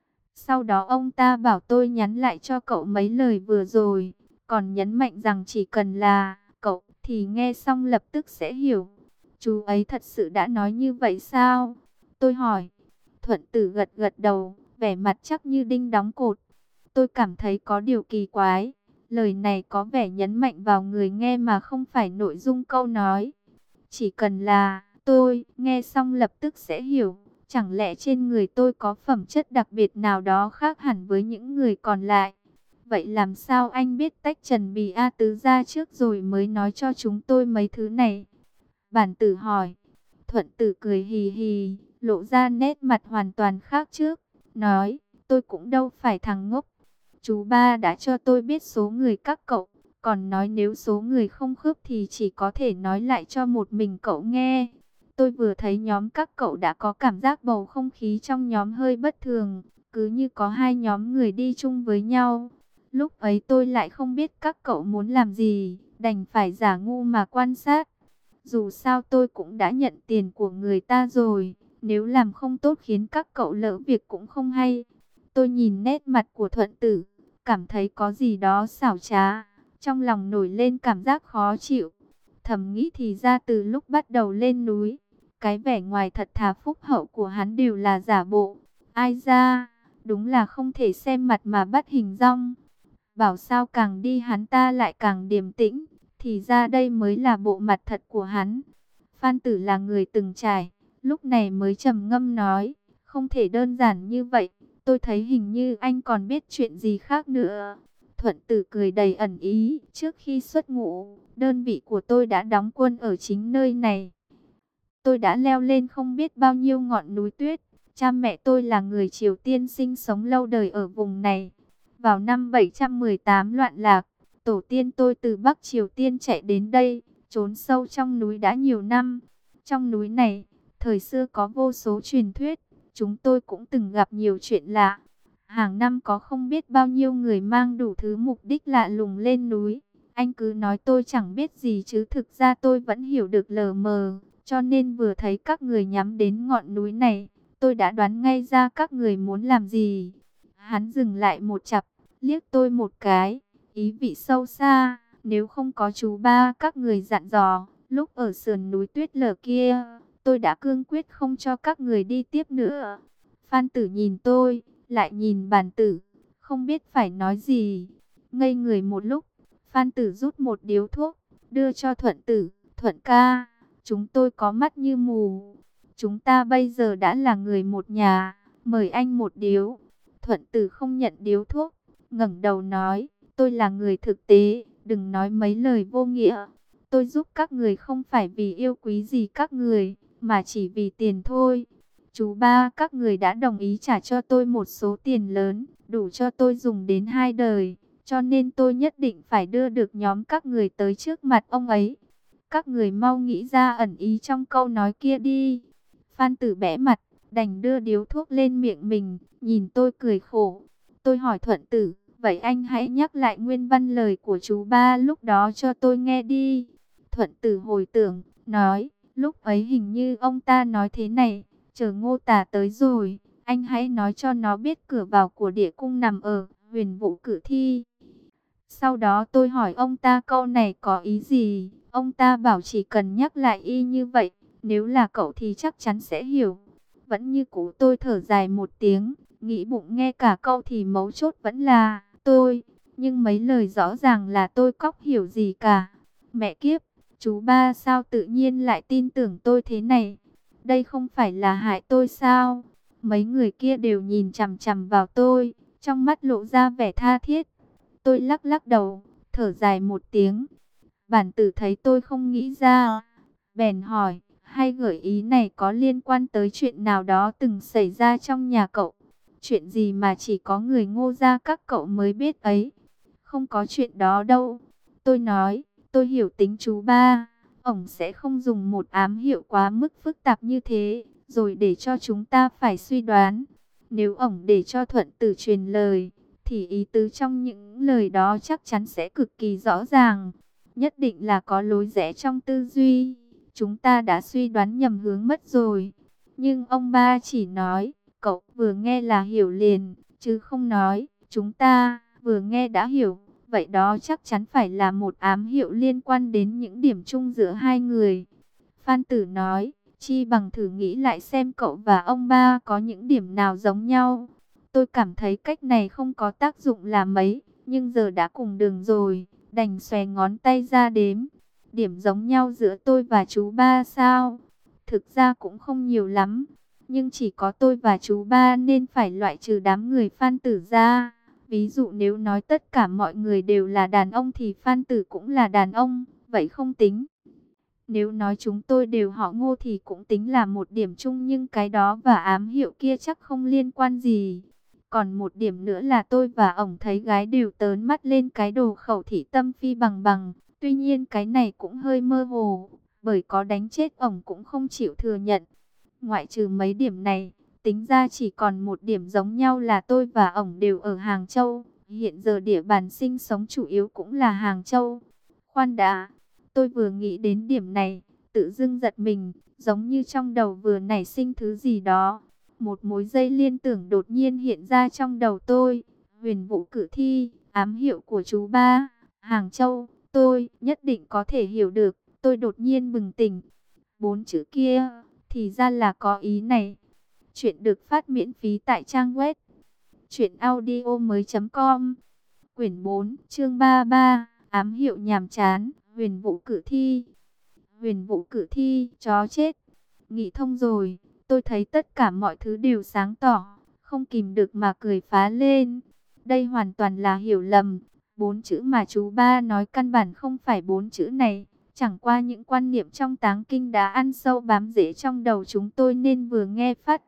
Sau đó ông ta bảo tôi nhắn lại cho cậu mấy lời vừa rồi. Còn nhấn mạnh rằng chỉ cần là cậu thì nghe xong lập tức sẽ hiểu. Chú ấy thật sự đã nói như vậy sao? Tôi hỏi. Thuận Tử gật gật đầu, vẻ mặt chắc như đinh đóng cột. Tôi cảm thấy có điều kỳ quái. Lời này có vẻ nhấn mạnh vào người nghe mà không phải nội dung câu nói. Chỉ cần là tôi nghe xong lập tức sẽ hiểu. Chẳng lẽ trên người tôi có phẩm chất đặc biệt nào đó khác hẳn với những người còn lại? Vậy làm sao anh biết tách Trần Bì A Tứ ra trước rồi mới nói cho chúng tôi mấy thứ này? Bản Tử hỏi. Thuận Tử cười hì hì, lộ ra nét mặt hoàn toàn khác trước. Nói, tôi cũng đâu phải thằng ngốc. Chú ba đã cho tôi biết số người các cậu. Còn nói nếu số người không khớp thì chỉ có thể nói lại cho một mình cậu nghe. Tôi vừa thấy nhóm các cậu đã có cảm giác bầu không khí trong nhóm hơi bất thường. Cứ như có hai nhóm người đi chung với nhau. Lúc ấy tôi lại không biết các cậu muốn làm gì, đành phải giả ngu mà quan sát. Dù sao tôi cũng đã nhận tiền của người ta rồi, nếu làm không tốt khiến các cậu lỡ việc cũng không hay. Tôi nhìn nét mặt của Thuận Tử, cảm thấy có gì đó xảo trá, trong lòng nổi lên cảm giác khó chịu. Thầm nghĩ thì ra từ lúc bắt đầu lên núi, cái vẻ ngoài thật thà phúc hậu của hắn đều là giả bộ. Ai ra, đúng là không thể xem mặt mà bắt hình dong. Bảo sao càng đi hắn ta lại càng điềm tĩnh, thì ra đây mới là bộ mặt thật của hắn. Phan Tử là người từng trải, lúc này mới trầm ngâm nói, không thể đơn giản như vậy, tôi thấy hình như anh còn biết chuyện gì khác nữa. Thuận Tử cười đầy ẩn ý, trước khi xuất ngũ, đơn vị của tôi đã đóng quân ở chính nơi này. Tôi đã leo lên không biết bao nhiêu ngọn núi tuyết, cha mẹ tôi là người Triều Tiên sinh sống lâu đời ở vùng này. Vào năm 718 loạn lạc, tổ tiên tôi từ Bắc Triều Tiên chạy đến đây, trốn sâu trong núi đã nhiều năm. Trong núi này, thời xưa có vô số truyền thuyết, chúng tôi cũng từng gặp nhiều chuyện lạ. Hàng năm có không biết bao nhiêu người mang đủ thứ mục đích lạ lùng lên núi. Anh cứ nói tôi chẳng biết gì chứ thực ra tôi vẫn hiểu được lờ mờ. Cho nên vừa thấy các người nhắm đến ngọn núi này, tôi đã đoán ngay ra các người muốn làm gì. Hắn dừng lại một chặp, liếc tôi một cái, ý vị sâu xa. Nếu không có chú ba các người dặn dò, lúc ở sườn núi tuyết lở kia, tôi đã cương quyết không cho các người đi tiếp nữa. Phan Tử nhìn tôi, lại nhìn Bản Tử, không biết phải nói gì. Ngây người một lúc, Phan Tử rút một điếu thuốc, đưa cho Thuận Tử. Thuận ca, chúng tôi có mắt như mù. Chúng ta bây giờ đã là người một nhà, mời anh một điếu. Thuận Tử không nhận điếu thuốc, ngẩng đầu nói, tôi là người thực tế, đừng nói mấy lời vô nghĩa. Tôi giúp các người không phải vì yêu quý gì các người, mà chỉ vì tiền thôi. Chú ba các người đã đồng ý trả cho tôi một số tiền lớn, đủ cho tôi dùng đến 2 đời. Cho nên tôi nhất định phải đưa được nhóm các người tới trước mặt ông ấy. Các người mau nghĩ ra ẩn ý trong câu nói kia đi. Phan Tử bẽ mặt, đành đưa điếu thuốc lên miệng mình, nhìn tôi cười khổ. Tôi hỏi Thuận Tử, vậy anh hãy nhắc lại nguyên văn lời của chú ba lúc đó cho tôi nghe đi. Thuận Tử hồi tưởng, nói, lúc ấy hình như ông ta nói thế này, chờ Ngô Tả tới rồi, anh hãy nói cho nó biết cửa vào của địa cung nằm ở Huyền Vũ Cử Thi. Sau đó tôi hỏi ông ta câu này có ý gì, ông ta bảo chỉ cần nhắc lại y như vậy, nếu là cậu thì chắc chắn sẽ hiểu. Vẫn như cũ tôi thở dài một tiếng, nghĩ bụng nghe cả câu thì mấu chốt vẫn là tôi, nhưng mấy lời rõ ràng là tôi cóc hiểu gì cả. Mẹ kiếp, chú ba sao tự nhiên lại tin tưởng tôi thế này? Đây không phải là hại tôi sao? Mấy người kia đều nhìn chằm chằm vào tôi, trong mắt lộ ra vẻ tha thiết. Tôi lắc lắc đầu, thở dài một tiếng. Bản Tử thấy tôi không nghĩ ra, bèn hỏi, hay gợi ý này có liên quan tới chuyện nào đó từng xảy ra trong nhà cậu? Chuyện gì mà chỉ có người Ngô gia các cậu mới biết ấy? Không có chuyện đó đâu. Tôi nói, tôi hiểu tính chú ba. Ổng sẽ không dùng một ám hiệu quá mức phức tạp như thế, rồi để cho chúng ta phải suy đoán. Nếu ổng để cho Thuận Tử truyền lời, thì ý tứ trong những lời đó chắc chắn sẽ cực kỳ rõ ràng. Nhất định là có lối rẽ trong tư duy. Chúng ta đã suy đoán nhầm hướng mất rồi. Nhưng ông ba chỉ nói, cậu vừa nghe là hiểu liền, chứ không nói, chúng ta vừa nghe đã hiểu. Vậy đó chắc chắn phải là một ám hiệu liên quan đến những điểm chung giữa hai người. Phan Tử nói, chi bằng thử nghĩ lại xem cậu và ông ba có những điểm nào giống nhau. Tôi cảm thấy cách này không có tác dụng là mấy, nhưng giờ đã cùng đường rồi, đành xòe ngón tay ra đếm. Điểm giống nhau giữa tôi và chú ba sao? Thực ra cũng không nhiều lắm, nhưng chỉ có tôi và chú ba nên phải loại trừ đám người Phan Tử ra. Ví dụ nếu nói tất cả mọi người đều là đàn ông thì Phan Tử cũng là đàn ông, vậy không tính. Nếu nói chúng tôi đều họ Ngô thì cũng tính là một điểm chung, nhưng cái đó và ám hiệu kia chắc không liên quan gì. Còn một điểm nữa là tôi và ổng thấy gái đều tớn mắt lên cái đồ khẩu thị tâm phi bằng bằng. Tuy nhiên cái này cũng hơi mơ hồ, bởi có đánh chết ổng cũng không chịu thừa nhận. Ngoại trừ mấy điểm này, tính ra chỉ còn một điểm giống nhau là tôi và ổng đều ở Hàng Châu. Hiện giờ địa bàn sinh sống chủ yếu cũng là Hàng Châu. Khoan đã, tôi vừa nghĩ đến điểm này, tự dưng giật mình, giống như trong đầu vừa nảy sinh thứ gì đó. Một mối dây liên tưởng đột nhiên hiện ra trong đầu tôi. Huyền Vũ Cử Thi, ám hiệu của chú ba, Hàng Châu, tôi nhất định có thể hiểu được. Tôi đột nhiên bừng tỉnh. 4 chữ kia, thì ra là có ý này. Chuyện được phát miễn phí tại trang web truyệnaudiomoi.com. Quyển 4, chương 33, ám hiệu nhàm chán, Huyền Vũ Cử Thi. Huyền Vũ Cử Thi, chó chết. Nghĩ thông rồi, tôi thấy tất cả mọi thứ đều sáng tỏ, không kìm được mà cười phá lên. Đây hoàn toàn là hiểu lầm. 4 chữ mà chú ba nói căn bản không phải 4 chữ này. Chẳng qua những quan niệm trong táng kinh đã ăn sâu bám rễ trong đầu chúng tôi nên vừa nghe phát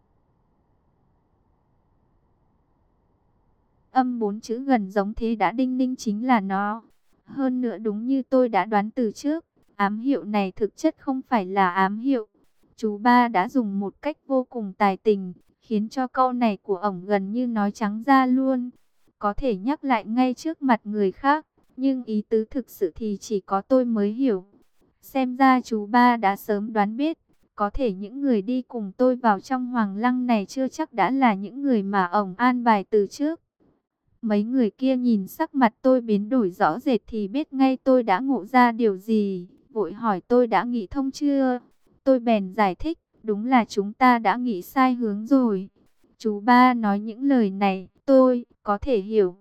âm 4 chữ gần giống thế đã đinh ninh chính là nó. Hơn nữa đúng như tôi đã đoán từ trước, ám hiệu này thực chất không phải là ám hiệu. Chú ba đã dùng một cách vô cùng tài tình, khiến cho câu này của ổng gần như nói trắng ra luôn. Có thể nhắc lại ngay trước mặt người khác, nhưng ý tứ thực sự thì chỉ có tôi mới hiểu. Xem ra chú ba đã sớm đoán biết, có thể những người đi cùng tôi vào trong Hoàng Lăng này chưa chắc đã là những người mà ổng an bài từ trước. Mấy người kia nhìn sắc mặt tôi biến đổi rõ rệt thì biết ngay tôi đã ngộ ra điều gì, vội hỏi tôi đã nghĩ thông chưa. Tôi bèn giải thích, đúng là chúng ta đã nghĩ sai hướng rồi. Chú ba nói những lời này, tôi có thể hiểu.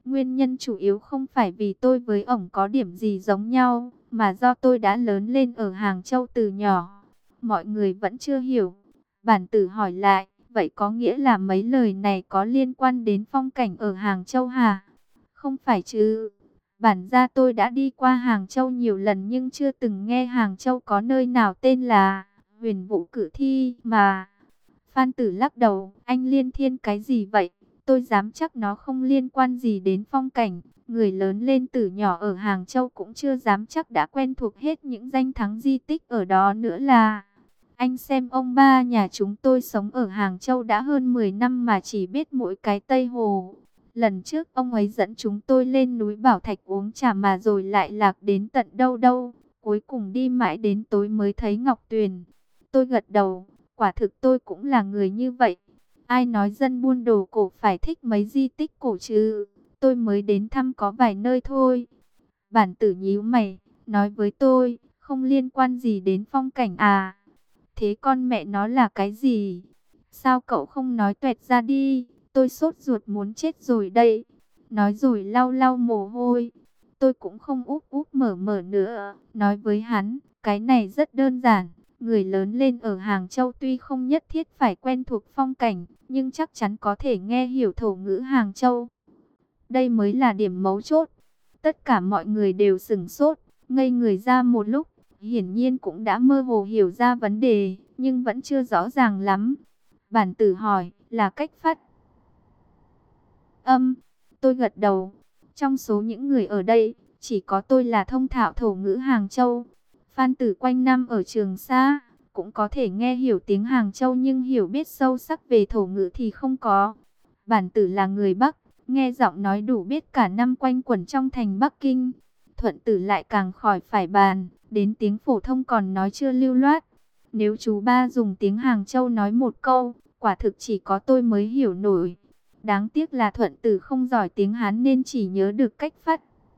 Nguyên nhân chủ yếu không phải vì tôi với ổng có điểm gì giống nhau, mà do tôi đã lớn lên ở Hàng Châu từ nhỏ. Mọi người vẫn chưa hiểu. Bản tử hỏi lại, vậy có nghĩa là mấy lời này có liên quan đến phong cảnh ở Hàng Châu hả? Không phải chứ. Bản ra tôi đã đi qua Hàng Châu nhiều lần nhưng chưa từng nghe Hàng Châu có nơi nào tên là Huyền Vũ Cử Thi mà. Phan Tử lắc đầu, anh Liên Thiên cái gì vậy? Tôi dám chắc nó không liên quan gì đến phong cảnh. Người lớn lên từ nhỏ ở Hàng Châu cũng chưa dám chắc đã quen thuộc hết những danh thắng di tích ở đó nữa là. Anh xem ông ba nhà chúng tôi sống ở Hàng Châu đã hơn 10 năm mà chỉ biết mỗi cái Tây Hồ. Lần trước ông ấy dẫn chúng tôi lên núi Bảo Thạch uống trà mà rồi lại lạc đến tận đâu đâu. Cuối cùng đi mãi đến tối mới thấy Ngọc Tuyền. Tôi gật đầu, quả thực tôi cũng là người như vậy. Ai nói dân buôn đồ cổ phải thích mấy di tích cổ chứ? Tôi mới đến thăm có vài nơi thôi. Bản tử nhíu mày, nói với tôi, không liên quan gì đến phong cảnh à? Thế con mẹ nó là cái gì? Sao cậu không nói tuẹt ra đi? Tôi sốt ruột muốn chết rồi đây. Nói rồi lau lau mồ hôi. Tôi cũng không úp úp mở mở nữa. Nói với hắn, cái này rất đơn giản. Người lớn lên ở Hàng Châu tuy không nhất thiết phải quen thuộc phong cảnh, nhưng chắc chắn có thể nghe hiểu thổ ngữ Hàng Châu. Đây mới là điểm mấu chốt. Tất cả mọi người đều sửng sốt, ngây người ra một lúc. Hiển nhiên cũng đã mơ hồ hiểu ra vấn đề, nhưng vẫn chưa rõ ràng lắm. Bản tử hỏi, là cách phát âm. Tôi gật đầu. Trong số những người ở đây, chỉ có tôi là thông thạo thổ ngữ Hàng Châu. Phan Tử quanh năm ở Trường Sa, cũng có thể nghe hiểu tiếng Hàng Châu nhưng hiểu biết sâu sắc về thổ ngữ thì không có. Bản tử là người Bắc, nghe giọng nói đủ biết cả năm quanh quẩn trong thành Bắc Kinh. Thuận tử lại càng khỏi phải bàn, đến tiếng phổ thông còn nói chưa lưu loát. Nếu chú ba dùng tiếng Hàng Châu nói một câu, quả thực chỉ có tôi mới hiểu nổi. Đáng tiếc là Thuận tử không giỏi tiếng Hán nên chỉ nhớ được cách phát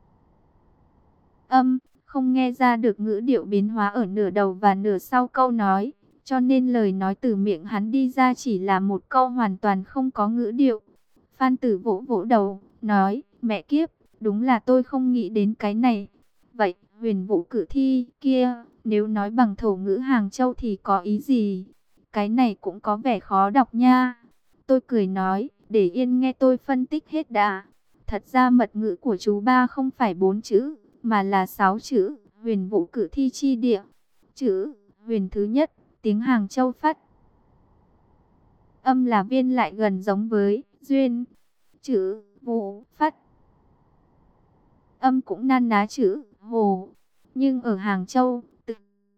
âm, không nghe ra được ngữ điệu biến hóa ở nửa đầu và nửa sau câu nói. Cho nên lời nói từ miệng hắn đi ra chỉ là một câu hoàn toàn không có ngữ điệu. Phan Tử vỗ vỗ đầu, nói, mẹ kiếp, đúng là tôi không nghĩ đến cái này. Vậy, Huyền Vũ Cử Thi kia, nếu nói bằng thổ ngữ Hàng Châu thì có ý gì? Cái này cũng có vẻ khó đọc nha. Tôi cười nói, để yên nghe tôi phân tích hết đã. Thật ra mật ngữ của chú ba không phải 4 chữ, mà là 6 chữ, Huyền Vũ Cử Thi chi địa. Chữ Huyền thứ nhất, tiếng Hàng Châu phát âm là viên lại gần giống với duyên. Chữ Vũ phát âm cũng nan ná chữ Hồ. Nhưng ở Hàng Châu, từ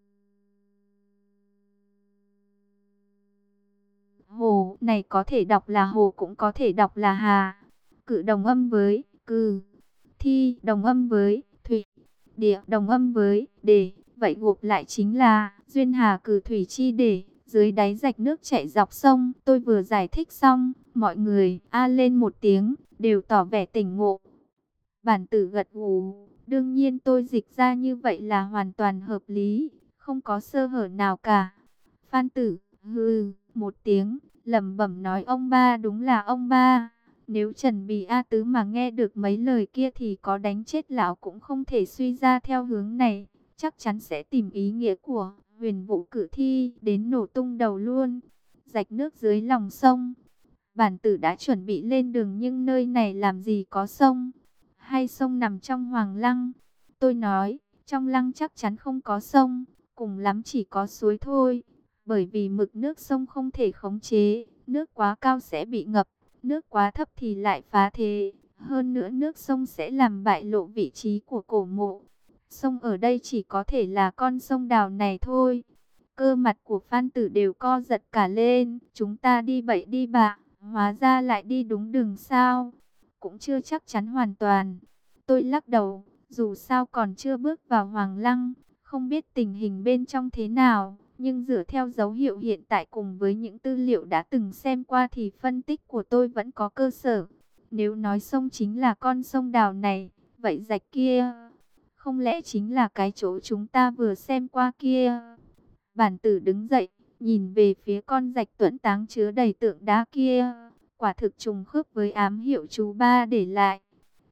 Hồ này có thể đọc là Hồ cũng có thể đọc là Hà. Cử đồng âm với Cừ, Thi đồng âm với Thủy, Địa đồng âm với Đề. Vậy gộp lại chính là duyên Hà Cừ Thủy chi để. Dưới đáy rạch nước chảy dọc sông. Tôi vừa giải thích xong, mọi người a lên một tiếng, đều tỏ vẻ tỉnh ngộ. Bản tử gật gù, đương nhiên tôi dịch ra như vậy là hoàn toàn hợp lý, không có sơ hở nào cả. Phan Tử hừ một tiếng, lẩm bẩm nói ông ba đúng là ông ba. Nếu Trần Bì A Tứ mà nghe được mấy lời kia thì có đánh chết lão cũng không thể suy ra theo hướng này, chắc chắn sẽ tìm ý nghĩa của Huyền Vũ Cử Thi đến nổ tung đầu luôn. Rạch nước dưới lòng sông. Bản tử đã chuẩn bị lên đường nhưng nơi này làm gì có sông, hay sông nằm trong Hoàng Lăng? Tôi nói, trong lăng chắc chắn không có sông, cùng lắm chỉ có suối thôi. Bởi vì mực nước sông không thể khống chế, nước quá cao sẽ bị ngập, nước quá thấp thì lại phá thế. Hơn nữa nước sông sẽ làm bại lộ vị trí của cổ mộ. Sông ở đây chỉ có thể là con sông Đào này thôi. Cơ mặt của Phan Tử đều co giật cả lên. Chúng ta đi bậy đi bạ, hóa ra lại đi đúng đường sao? Cũng chưa chắc chắn hoàn toàn. Tôi lắc đầu, dù sao còn chưa bước vào Hoàng Lăng, không biết tình hình bên trong thế nào. Nhưng dựa theo dấu hiệu hiện tại cùng với những tư liệu đã từng xem qua thì phân tích của tôi vẫn có cơ sở. Nếu nói sông chính là con sông Đào này, vậy rạch kia, không lẽ chính là cái chỗ chúng ta vừa xem qua kia? Bản tử đứng dậy, nhìn về phía con rạch tuẫn táng chứa đầy tượng đá kia. Quả thực trùng khớp với ám hiệu chú ba để lại.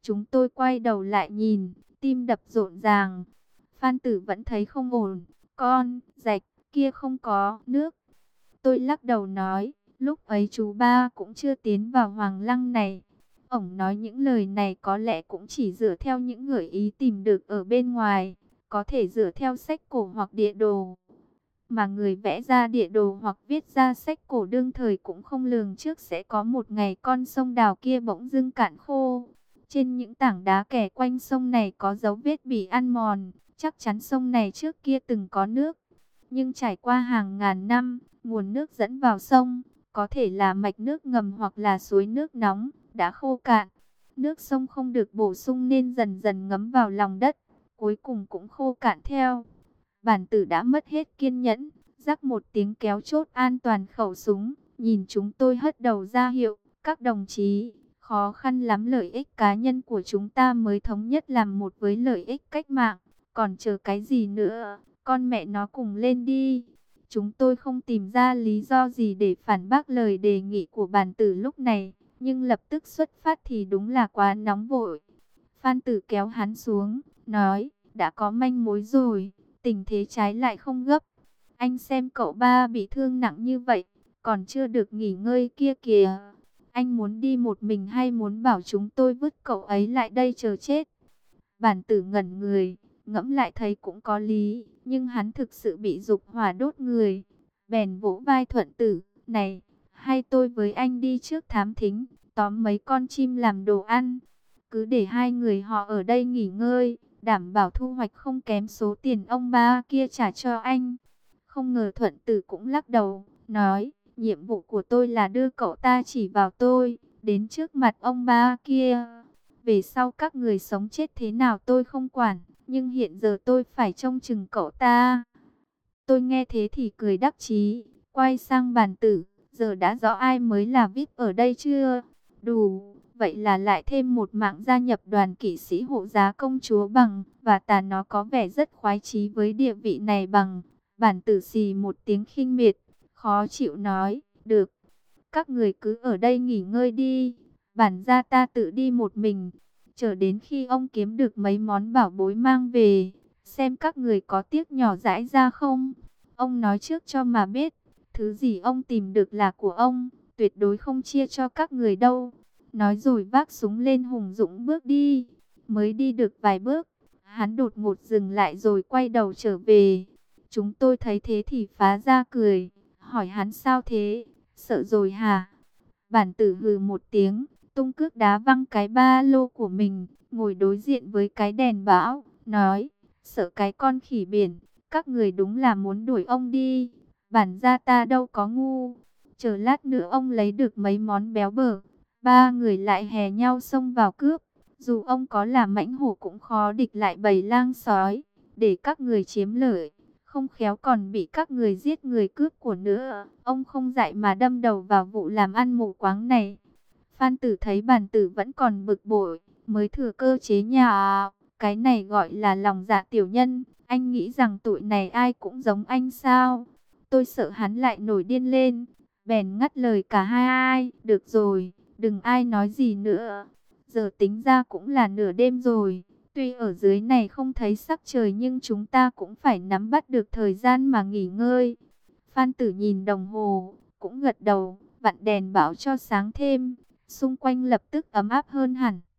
Chúng tôi quay đầu lại nhìn, tim đập rộn ràng. Phan Tử vẫn thấy không ổn. Con, rạch, kia không có nước. Tôi lắc đầu nói, lúc ấy chú ba cũng chưa tiến vào Hoàng Lăng này. Ổng nói những lời này có lẽ cũng chỉ dựa theo những gợi ý tìm được ở bên ngoài, có thể dựa theo sách cổ hoặc địa đồ. Mà người vẽ ra địa đồ hoặc viết ra sách cổ đương thời cũng không lường trước sẽ có một ngày con sông Đào kia bỗng dưng cạn khô. Trên những tảng đá kè quanh sông này có dấu vết bị ăn mòn, chắc chắn sông này trước kia từng có nước. Nhưng trải qua hàng ngàn năm, nguồn nước dẫn vào sông, có thể là mạch nước ngầm hoặc là suối nước nóng, đã khô cạn. Nước sông không được bổ sung nên dần dần ngấm vào lòng đất, cuối cùng cũng khô cạn theo. Bản tử đã mất hết kiên nhẫn, rắc một tiếng kéo chốt an toàn khẩu súng, nhìn chúng tôi hất đầu ra hiệu, các đồng chí, khó khăn lắm lợi ích cá nhân của chúng ta mới thống nhất làm một với lợi ích cách mạng, còn chờ cái gì nữa, con mẹ nó cùng lên đi. Chúng tôi không tìm ra lý do gì để phản bác lời đề nghị của bản tử lúc này, nhưng lập tức xuất phát thì đúng là quá nóng vội. Phan Tử kéo hắn xuống, nói, đã có manh mối rồi, tình thế trái lại không gấp. Anh xem cậu ba bị thương nặng như vậy, còn chưa được nghỉ ngơi kia kìa. Anh muốn đi một mình hay muốn bảo chúng tôi vứt cậu ấy lại đây chờ chết? Bản tử ngẩn người, ngẫm lại thấy cũng có lý, nhưng hắn thực sự bị dục hỏa đốt người. Bèn vỗ vai Thuận Tử, này, hay tôi với anh đi trước thám thính, tóm mấy con chim làm đồ ăn. Cứ để hai người họ ở đây nghỉ ngơi, đảm bảo thu hoạch không kém số tiền ông ba kia trả cho anh. Không ngờ Thuận Tử cũng lắc đầu, nói, nhiệm vụ của tôi là đưa cậu ta chỉ vào tôi, đến trước mặt ông ba kia. Về sau các người sống chết thế nào tôi không quản, nhưng hiện giờ tôi phải trông chừng cậu ta. Tôi nghe thế thì cười đắc chí, quay sang Bàn Tử, giờ đã rõ ai mới là VIP ở đây chưa? Đủ, vậy là lại thêm một mạng gia nhập đoàn kỵ sĩ hộ giá công chúa Bằng, và ta nó có vẻ rất khoái chí với địa vị này Bằng. Bản Tử xì một tiếng khinh miệt, khó chịu nói, được, các người cứ ở đây nghỉ ngơi đi, bản gia ta tự đi một mình, chờ đến khi ông kiếm được mấy món bảo bối mang về, xem các người có tiếc nhỏ dãi ra không. Ông nói trước cho mà biết, thứ gì ông tìm được là của ông, tuyệt đối không chia cho các người đâu. Nói rồi vác súng lên hùng dũng bước đi. Mới đi được vài bước, hắn đột ngột dừng lại rồi quay đầu trở về. Chúng tôi thấy thế thì phá ra cười, hỏi hắn sao thế, sợ rồi hả? Bản Tử hừ một tiếng, tung cước đá văng cái ba lô của mình, ngồi đối diện với cái đèn bão, nói, sợ cái con khỉ biển, các người đúng là muốn đuổi ông đi, bản gia ta đâu có ngu, chờ lát nữa ông lấy được mấy món béo bở, ba người lại hè nhau xông vào cướp, dù ông có là mãnh hổ cũng khó địch lại bầy lang sói, để các người chiếm lợi, không khéo còn bị các người giết người cướp của nữa, ông không dạy mà đâm đầu vào vụ làm ăn mù quáng này. Phan Tử thấy Bản Tử vẫn còn bực bội, mới thừa cơ chế nhạo, cái này gọi là lòng dạ tiểu nhân, anh nghĩ rằng tụi này ai cũng giống anh sao? Tôi sợ hắn lại nổi điên lên, bèn ngắt lời cả hai, được rồi, đừng ai nói gì nữa, giờ tính ra cũng là nửa đêm rồi. Tuy ở dưới này không thấy sắc trời nhưng chúng ta cũng phải nắm bắt được thời gian mà nghỉ ngơi. Phan Tử nhìn đồng hồ, cũng gật đầu, vặn đèn bảo cho sáng thêm. Xung quanh lập tức ấm áp hơn hẳn.